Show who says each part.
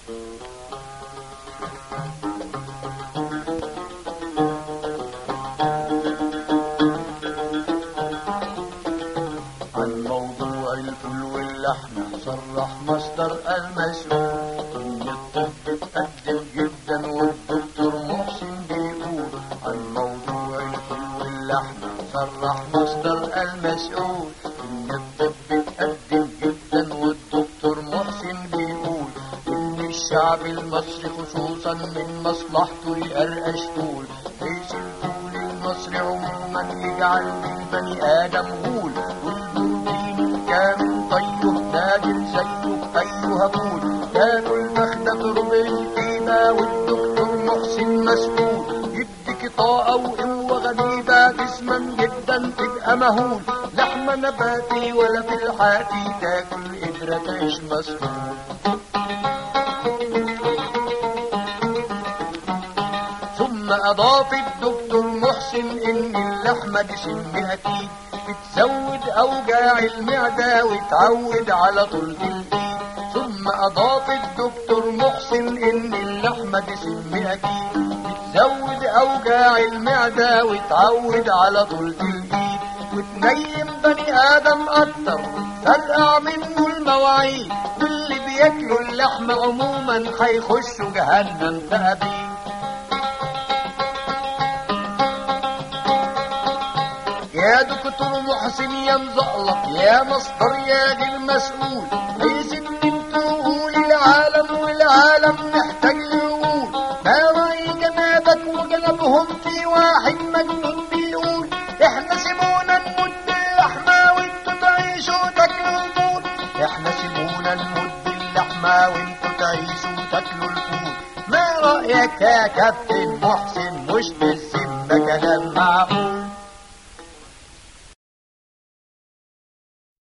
Speaker 1: عن موضوع الفول واللحمة صرح مصدر المسؤول إن الطب اتقدم جدا والدكتور محسن بيقول. عن موضوع الفول واللحمة صرح مصدر المسؤول إن الطب اتقدم جدا والدكتور محسن بيقول. إن الشعب المصري خصوصا من مصلحته يقرقش طول، ليش الفول المصري عموما يجعل للبني آدم غول، والبروتين كامل طيه تاجر زيه أيها فول، تاكل مخدة ربع القيمة والدكتور محسن مسؤول، يديك طاقة وقوة غريبة جسما جدا تبقى مهول، لحمة نباتي ولا في الحاتي تاكل قدرة تعيش مسؤول. ثم أضاف الدكتور محسن إن اللحمة دي سم أكيد بتزود أوجاع المعدة وتعود على طول الإيد. ثم أضاف الدكتور محسن إن اللحمة دي سم أكيد بتزود أوجاع المعدة وتعود على طول الإيد، وتنيم بني آدم أكتر وتفرقع منه المواعيد، واللي بياكلوا اللحمة عموما هيخشوا جهنم تأبيد. يا دكتور محسن يا مزقلط يا مصدر يا غير مسؤول، عايز ان انتوا قول العالم والعالم محتاج لعقول، ما رأي جنابك وجنبهم في واحد مجنون بيقول احنا سيبونا نمد اللحمة وانتوا تعيشوا تاكلوا الفول، احنا سيبونا نمد اللحمة وانتوا تعيشوا تاكلوا الفول. ما رأيك يا كابتن محسن مش بالذمة كلام